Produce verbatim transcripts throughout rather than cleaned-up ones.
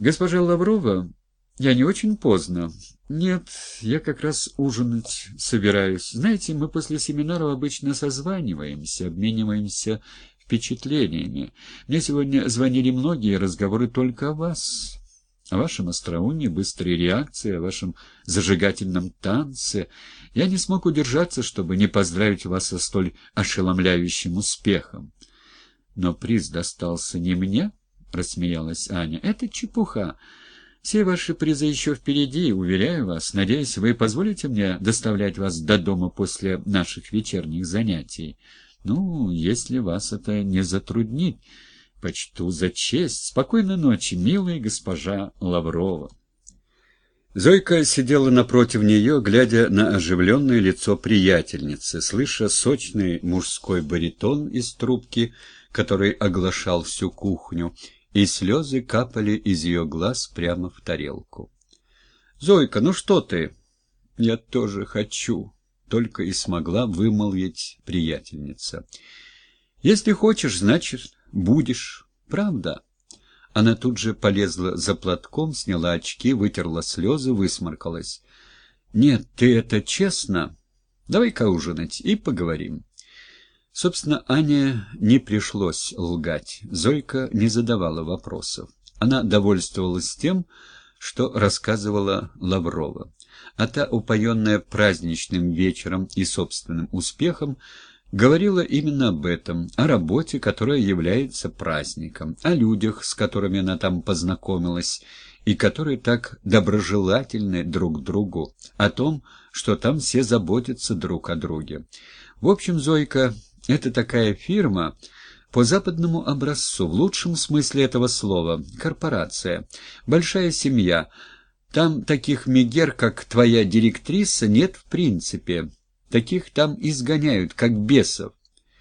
Госпожа Лаврова, я не очень поздно. Нет, я как раз ужинать собираюсь. Знаете, мы после семинаров обычно созваниваемся, обмениваемся впечатлениями. Мне сегодня звонили многие, разговоры только о вас. О вашем остроумии, быстрой реакции, о вашем зажигательном танце. Я не смог удержаться, чтобы не поздравить вас со столь ошеломляющим успехом. Но приз достался не мне, — рассмеялась Аня. — Это чепуха. Все ваши призы еще впереди, уверяю вас. Надеюсь, вы позволите мне доставлять вас до дома после наших вечерних занятий. Ну, если вас это не затруднит, почту за честь. Спокойной ночи, милая госпожа Лаврова. Зойка сидела напротив нее, глядя на оживленное лицо приятельницы, слыша сочный мужской баритон из трубки, который оглашал всю кухню, и слезы капали из ее глаз прямо в тарелку. — Зойка, ну что ты? — Я тоже хочу, — только и смогла вымолвить приятельница. — Если хочешь, значит, будешь. Правда? Она тут же полезла за платком, сняла очки, вытерла слезы, высморкалась. — Нет, ты это честно? Давай-ка ужинать и поговорим. Собственно, Ане не пришлось лгать. Зойка не задавала вопросов. Она довольствовалась тем, что рассказывала Лаврова. А та, упоенная праздничным вечером и собственным успехом, говорила именно об этом, о работе, которая является праздником, о людях, с которыми она там познакомилась, и которые так доброжелательны друг к другу, о том, что там все заботятся друг о друге. В общем, Зойка — это такая фирма по западному образцу, в лучшем смысле этого слова, корпорация, большая семья. Там таких мегер, как твоя директриса, нет в принципе. Таких там изгоняют, как бесов.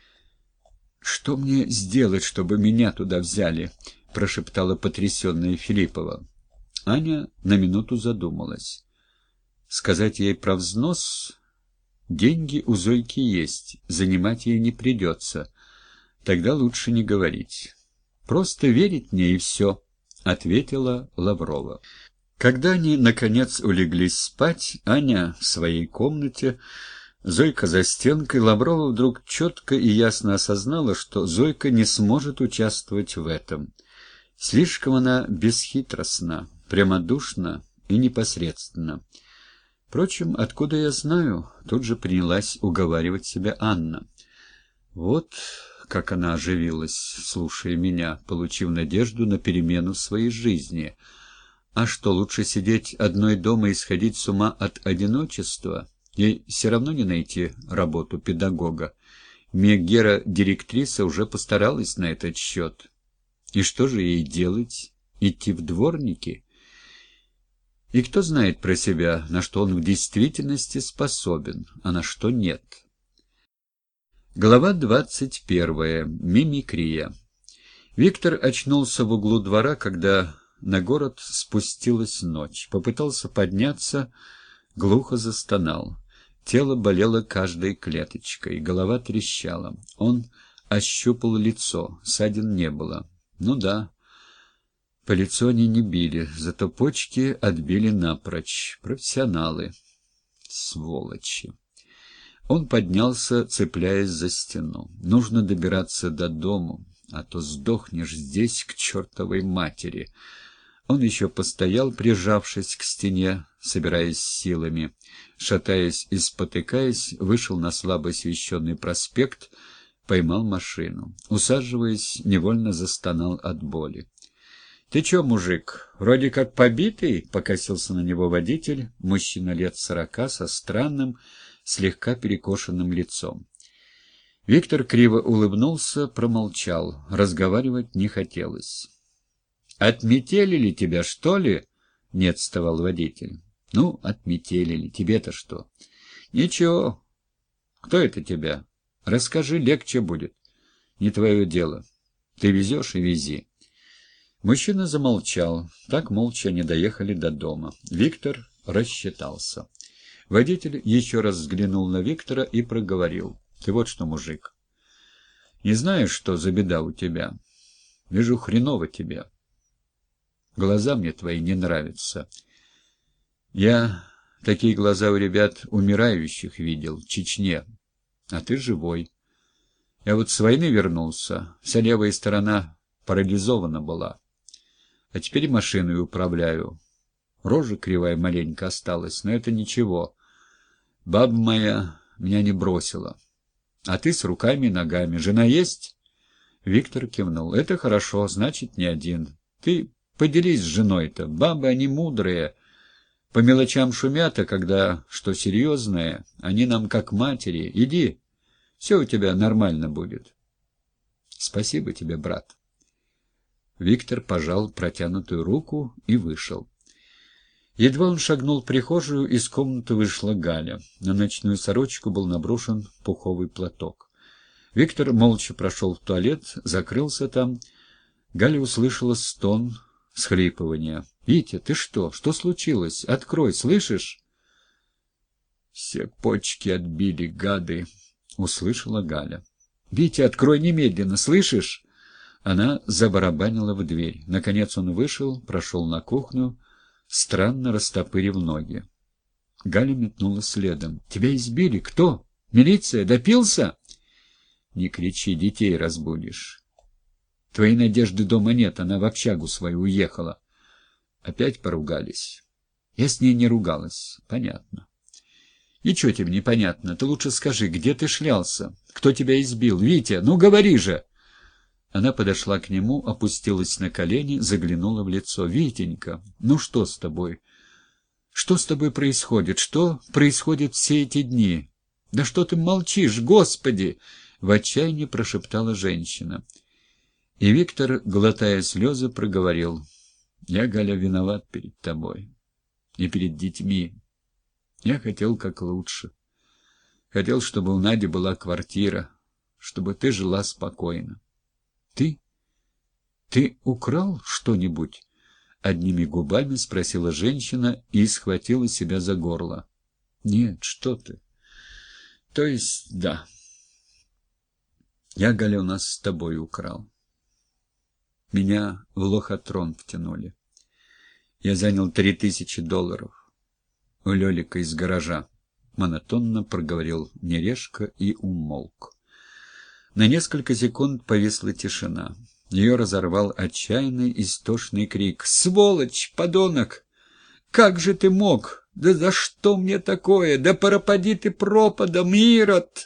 — Что мне сделать, чтобы меня туда взяли? — прошептала потрясенная Филиппова. Аня на минуту задумалась. Сказать ей про взнос? Деньги у Зойки есть, занимать ей не придется. Тогда лучше не говорить. Просто верить мне и все, — ответила Лаврова. Когда они, наконец, улеглись спать, Аня в своей комнате, Зойка за стенкой, Лаврова вдруг четко и ясно осознала, что Зойка не сможет участвовать в этом. Слишком она бесхитростна, прямодушна и непосредственна. Впрочем, откуда я знаю, тут же принялась уговаривать себя Анна. Вот как она оживилась, слушая меня, получив надежду на перемену в своей жизни. А что, лучше сидеть одной дома и сходить с ума от одиночества? Ей все равно не найти работу педагога. Мегера-директриса уже постаралась на этот счет. И что же ей делать? Идти в дворники? И кто знает про себя, на что он в действительности способен, а на что нет? Глава двадцать первая. Мимикрия. Виктор очнулся в углу двора, когда на город спустилась ночь. Попытался подняться, глухо застонал. Тело болело каждой клеточкой, голова трещала. Он ощупал лицо, ссадин не было. Ну да, по лицу они не били, зато почки отбили напрочь. Профессионалы. Сволочи. Он поднялся, цепляясь за стену. Нужно добираться до дому, а то сдохнешь здесь к чертовой матери. Он еще постоял, прижавшись к стене, собираясь силами. Шатаясь и спотыкаясь, вышел на слабо освещенный проспект, поймал машину. Усаживаясь, невольно застонал от боли. — Ты че, мужик, вроде как побитый? — покосился на него водитель, мужчина лет сорока, со странным, слегка перекошенным лицом. Виктор криво улыбнулся, промолчал. Разговаривать не хотелось. — Отметелили тебя, что ли? — не отставал водитель. — Ну, отметелили. Тебе-то что? — Ничего. Кто это тебя? Расскажи, легче будет. Не твое дело. Ты везешь и вези. Мужчина замолчал. Так молча они доехали до дома. Виктор рассчитался. Водитель еще раз взглянул на Виктора и проговорил. — Ты вот что, мужик, не знаешь, что за беда у тебя? Вижу, хреново тебе. Глаза мне твои не нравятся. Я такие глаза у ребят умирающих видел в Чечне, а ты живой. Я вот с войны вернулся, вся левая сторона парализована была, а теперь машиной управляю. Рожа кривая маленько осталась, но это ничего. Баба моя меня не бросила. А ты с руками и ногами. Жена есть? Виктор кивнул. Это хорошо, значит, не один. Ты поделись с женой-то. Бабы, они мудрые. По мелочам шумят, а когда что серьезное, они нам как матери. Иди, все у тебя нормально будет. Спасибо тебе, брат. Виктор пожал протянутую руку и вышел. Едва он шагнул в прихожую, из комнаты вышла Галя. На ночную сорочку был наброшен пуховый платок. Виктор молча прошел в туалет, закрылся там. Галя услышала стон, всхлипывание. — Витя, ты что? Что случилось? Открой, слышишь? — Все почки отбили, гады, — услышала Галя. — Витя, открой немедленно, слышишь? Она забарабанила в дверь. Наконец он вышел, прошел на кухню, странно растопырив ноги. Галя метнула следом. — Тебя избили? Кто? Милиция? Допился? — Не кричи, детей разбудишь. Твоей Надежды дома нет, она в общагу свою уехала. Опять поругались. Я с ней не ругалась. Понятно. Ничего тебе не понятно. Ты лучше скажи, где ты шлялся? Кто тебя избил? Витя, ну говори же! Она подошла к нему, опустилась на колени, заглянула в лицо. — Витенька, ну что с тобой? Что с тобой происходит? Что происходит все эти дни? Да что ты молчишь, Господи! — в отчаянии прошептала женщина. И Виктор, глотая слезы, проговорил. — Я, Галя, виноват перед тобой и перед детьми. Я хотел как лучше. Хотел, чтобы у Нади была квартира, чтобы ты жила спокойно. — Ты? Ты украл что-нибудь? — одними губами спросила женщина и схватила себя за горло. — Нет, что ты. — То есть, да. Я, Галя, у нас с тобой украл. Меня в лохотрон втянули. Я занял три тысячи долларов у Лелика из гаража. Монотонно проговорил Нерешка и умолк. На несколько секунд повисла тишина. Ее разорвал отчаянный истошный крик. «Сволочь, подонок! Как же ты мог? Да за что мне такое? Да пропади ты пропадом, Ирод!»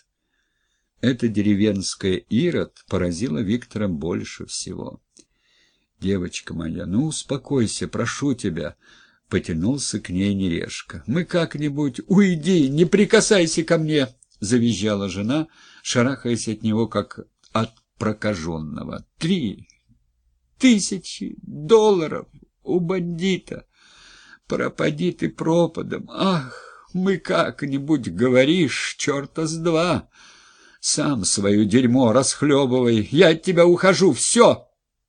Эта деревенская Ирод поразила Виктора больше всего. «Девочка моя, ну успокойся, прошу тебя!» — потянулся к ней Нерешка. «Мы как-нибудь... Уйди, не прикасайся ко мне!» — завизжала жена, шарахаясь от него, как от прокаженного. «Три тысячи долларов у бандита! Пропади ты пропадом! Ах, мы как-нибудь, говоришь, черта с два! Сам свое дерьмо расхлебывай! Я от тебя ухожу! Все!»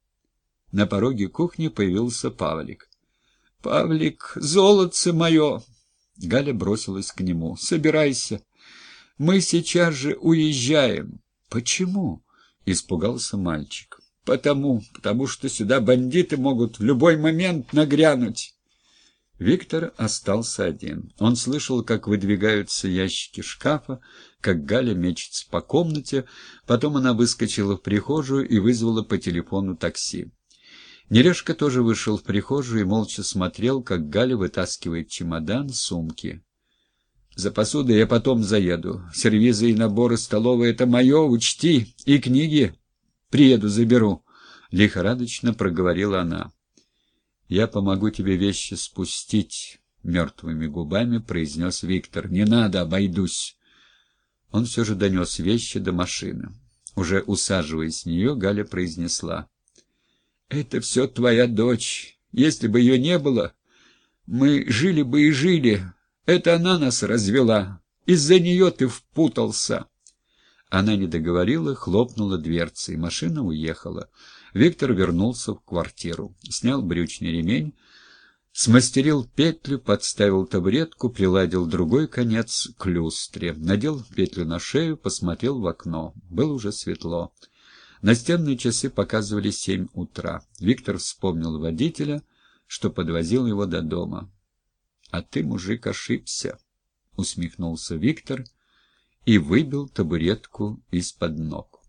На пороге кухни появился Павлик. — Павлик, золотце мое! Галя бросилась к нему. — Собирайся. Мы сейчас же уезжаем. — Почему? — испугался мальчик. — Потому, потому что сюда бандиты могут в любой момент нагрянуть. Виктор остался один. Он слышал, как выдвигаются ящики шкафа, как Галя мечется по комнате. Потом она выскочила в прихожую и вызвала по телефону такси. Нерешка тоже вышел в прихожую и молча смотрел, как Галя вытаскивает чемодан, сумки. — За посудой я потом заеду. Сервизы и наборы столовой — это мое, учти. И книги приеду, заберу. Лихорадочно проговорила она. — Я помогу тебе вещи спустить, — мертвыми губами произнес Виктор. — Не надо, обойдусь. Он все же донес вещи до машины. Уже усаживаясь в нее, Галя произнесла. «Это все твоя дочь. Если бы ее не было, мы жили бы и жили. Это она нас развела. Из-за нее ты впутался». Она не договорила, хлопнула дверцей. Машина уехала. Виктор вернулся в квартиру. Снял брючный ремень, смастерил петлю, подставил табуретку, приладил другой конец к люстре. Надел петлю на шею, посмотрел в окно. Было уже светло. Настенные часы показывали семь утра. Виктор вспомнил водителя, что подвозил его до дома. — А ты, мужик, ошибся, — усмехнулся Виктор и выбил табуретку из-под ног.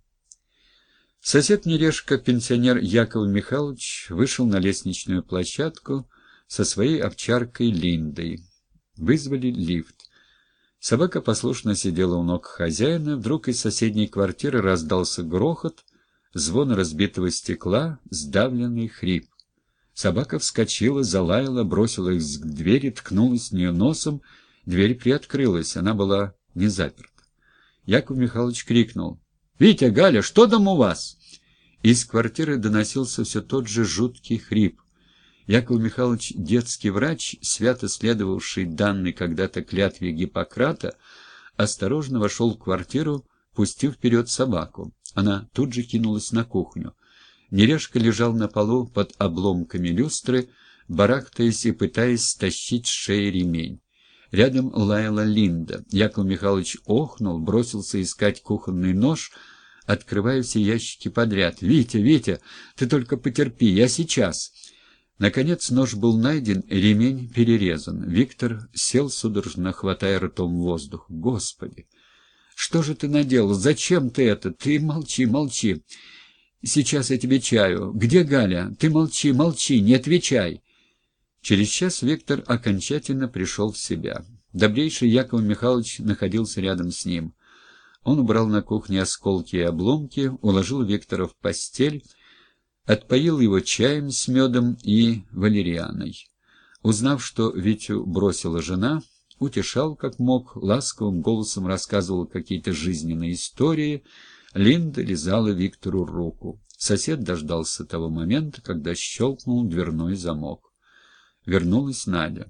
Сосед Нерешка, пенсионер Яков Михайлович, вышел на лестничную площадку со своей овчаркой Линдой. Вызвали лифт. Собака послушно сидела у ног хозяина. Вдруг из соседней квартиры раздался грохот, звон разбитого стекла, сдавленный хрип. Собака вскочила, залаяла, бросилась к двери, ткнулась в нее носом. Дверь приоткрылась, она была не заперта. Яков Михайлович крикнул: «Витя, Галя, что там у вас?» Из квартиры доносился все тот же жуткий хрип. Яков Михайлович, детский врач, свято следовавший данной когда-то клятве Гиппократа, осторожно вошел в квартиру, пустив вперед собаку. Она тут же кинулась на кухню. Нерешка лежал на полу под обломками люстры, барахтаясь и пытаясь стащить с шеи ремень. Рядом лаяла Линда. Яков Михайлович охнул, бросился искать кухонный нож, открывая все ящики подряд. «Витя, Витя, ты только потерпи, я сейчас!» Наконец нож был найден, ремень перерезан. Виктор сел, судорожно хватая ртом воздух. «Господи! Что же ты наделал? Зачем ты это? Ты молчи, молчи! Сейчас я тебе чаю. Где Галя? Ты молчи, молчи, не отвечай!» Через час Виктор окончательно пришел в себя. Добрейший Яков Михайлович находился рядом с ним. Он убрал на кухне осколки и обломки, уложил Виктора в постель, отпоил его чаем с медом и валерианой. Узнав, что Витю бросила жена, утешал как мог, ласковым голосом рассказывал какие-то жизненные истории. Линда лизала Виктору руку. Сосед дождался того момента, когда щелкнул дверной замок. Вернулась Надя.